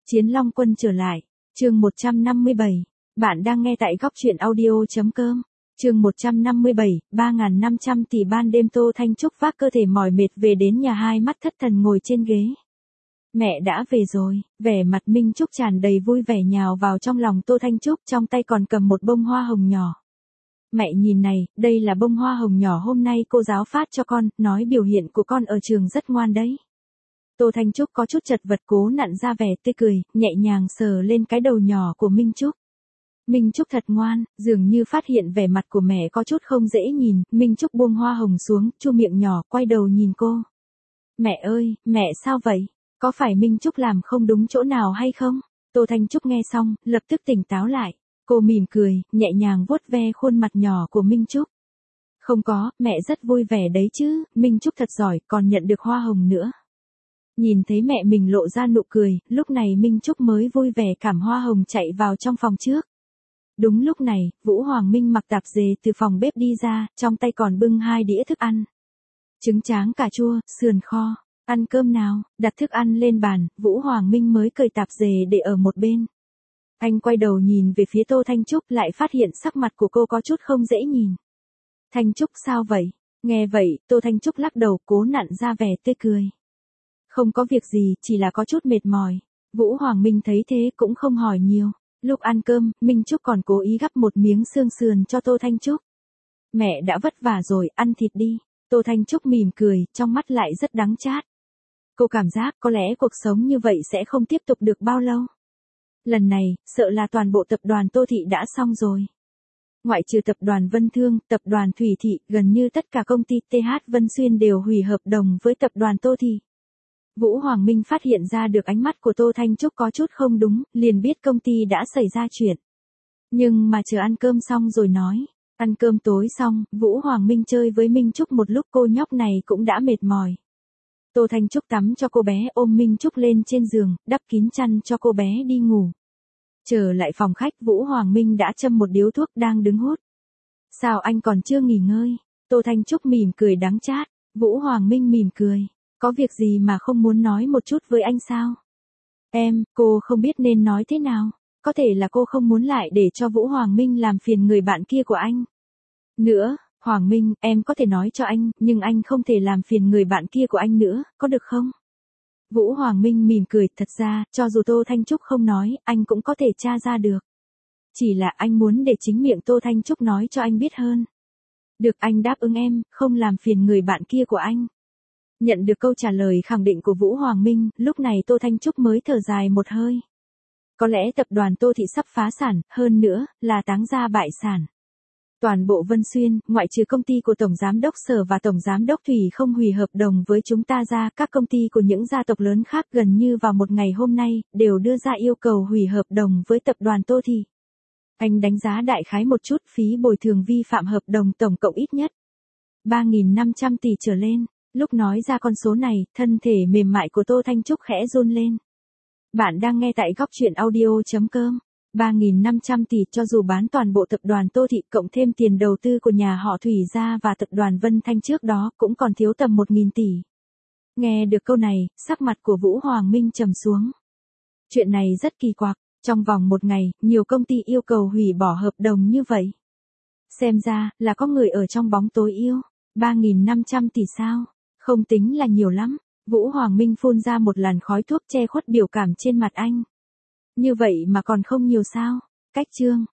Chiến Long Quân trở lại. Chương 157. Bạn đang nghe tại góc truyện audio.com. Chương 157, 3.500 tỷ ban đêm Tô Thanh Trúc vác cơ thể mỏi mệt về đến nhà, hai mắt thất thần ngồi trên ghế. Mẹ đã về rồi, vẻ mặt Minh Trúc tràn đầy vui vẻ nhào vào trong lòng Tô Thanh Trúc, trong tay còn cầm một bông hoa hồng nhỏ. Mẹ nhìn này, đây là bông hoa hồng nhỏ hôm nay cô giáo phát cho con, nói biểu hiện của con ở trường rất ngoan đấy. Tô Thanh Trúc có chút chật vật cố nặn ra vẻ tươi cười, nhẹ nhàng sờ lên cái đầu nhỏ của Minh Trúc. Minh Trúc thật ngoan, dường như phát hiện vẻ mặt của mẹ có chút không dễ nhìn, Minh Trúc buông hoa hồng xuống, chu miệng nhỏ, quay đầu nhìn cô. Mẹ ơi, mẹ sao vậy? Có phải Minh Trúc làm không đúng chỗ nào hay không? Tô Thanh Trúc nghe xong, lập tức tỉnh táo lại. Cô mỉm cười, nhẹ nhàng vuốt ve khuôn mặt nhỏ của Minh Trúc. Không có, mẹ rất vui vẻ đấy chứ, Minh Trúc thật giỏi, còn nhận được hoa hồng nữa. Nhìn thấy mẹ mình lộ ra nụ cười, lúc này Minh Trúc mới vui vẻ cảm hoa hồng chạy vào trong phòng trước. Đúng lúc này, Vũ Hoàng Minh mặc tạp dề từ phòng bếp đi ra, trong tay còn bưng 2 đĩa thức ăn. Trứng tráng cà chua, sườn kho, ăn cơm nào, đặt thức ăn lên bàn, Vũ Hoàng Minh mới cởi tạp dề để ở một bên. Anh quay đầu nhìn về phía Tô Thanh Trúc, lại phát hiện sắc mặt của cô có chút không dễ nhìn. Thanh Trúc sao vậy? Nghe vậy, Tô Thanh Trúc lắc đầu cố nặn ra vẻ tươi cười. Không có việc gì, chỉ là có chút mệt mỏi. Vũ Hoàng Minh thấy thế cũng không hỏi nhiều. Lúc ăn cơm, Minh Trúc còn cố ý gắp một miếng xương sườn cho Tô Thanh Trúc. Mẹ đã vất vả rồi, ăn thịt đi. Tô Thanh Trúc mỉm cười, trong mắt lại rất đắng chát. Cô cảm giác có lẽ cuộc sống như vậy sẽ không tiếp tục được bao lâu. Lần này, sợ là toàn bộ tập đoàn Tô Thị đã xong rồi. Ngoại trừ tập đoàn Vân Thương, tập đoàn Thủy Thị, gần như tất cả công ty TH Vân Xuyên đều hủy hợp đồng với tập đoàn Tô Thị. Vũ Hoàng Minh phát hiện ra được ánh mắt của Tô Thanh Trúc có chút không đúng, liền biết công ty đã xảy ra chuyện. Nhưng mà chờ ăn cơm xong rồi nói. Ăn cơm tối xong, Vũ Hoàng Minh chơi với Minh Trúc một lúc, cô nhóc này cũng đã mệt mỏi. Tô Thanh Trúc tắm cho cô bé, ôm Minh Trúc lên trên giường, đắp kín chăn cho cô bé đi ngủ. Trở lại phòng khách, Vũ Hoàng Minh đã châm một điếu thuốc đang đứng hút. Sao anh còn chưa nghỉ ngơi? Tô Thanh Trúc mỉm cười đắng chát. Vũ Hoàng Minh mỉm cười. Có việc gì mà không muốn nói một chút với anh sao? Cô không biết nên nói thế nào. Có thể là cô không muốn lại để cho Vũ Hoàng Minh làm phiền người bạn kia của anh. Nữa, Hoàng Minh, em có thể nói cho anh, nhưng anh không thể làm phiền người bạn kia của anh nữa, có được không? Vũ Hoàng Minh mỉm cười, thật ra, cho dù Tô Thanh Trúc không nói, anh cũng có thể tra ra được. Chỉ là anh muốn để chính miệng Tô Thanh Trúc nói cho anh biết hơn. Được, anh đáp ứng em, không làm phiền người bạn kia của anh. Nhận được câu trả lời khẳng định của Vũ Hoàng Minh, lúc này Tô Thanh Trúc mới thở dài một hơi. Có lẽ tập đoàn Tô Thị sắp phá sản, hơn nữa, là táng ra bại sản. Toàn bộ Vân Xuyên, ngoại trừ công ty của Tổng Giám đốc Sở và Tổng Giám đốc Thủy không hủy hợp đồng với chúng ta ra, các công ty của những gia tộc lớn khác gần như vào một ngày hôm nay, đều đưa ra yêu cầu hủy hợp đồng với tập đoàn Tô Thị. Anh đánh giá đại khái một chút, phí bồi thường vi phạm hợp đồng tổng cộng ít nhất 3.500 tỷ trở lên. Lúc nói ra con số này, thân thể mềm mại của Tô Thanh Trúc khẽ run lên. Bạn đang nghe tại góc truyện audio.com. 3.500 tỷ, cho dù bán toàn bộ tập đoàn Tô Thị cộng thêm tiền đầu tư của nhà họ Thủy gia và tập đoàn Vân Thanh trước đó cũng còn thiếu tầm 1.000 tỷ. Nghe được câu này, sắc mặt của Vũ Hoàng Minh trầm xuống. Chuyện này rất kỳ quặc, trong vòng một ngày, nhiều công ty yêu cầu hủy bỏ hợp đồng như vậy. Xem ra, là có người ở trong bóng tối yêu. 3.500 tỷ sao? Không tính là nhiều lắm. Vũ Hoàng Minh phun ra một làn khói thuốc che khuất biểu cảm trên mặt anh. Như vậy mà còn không nhiều sao? Cách chương.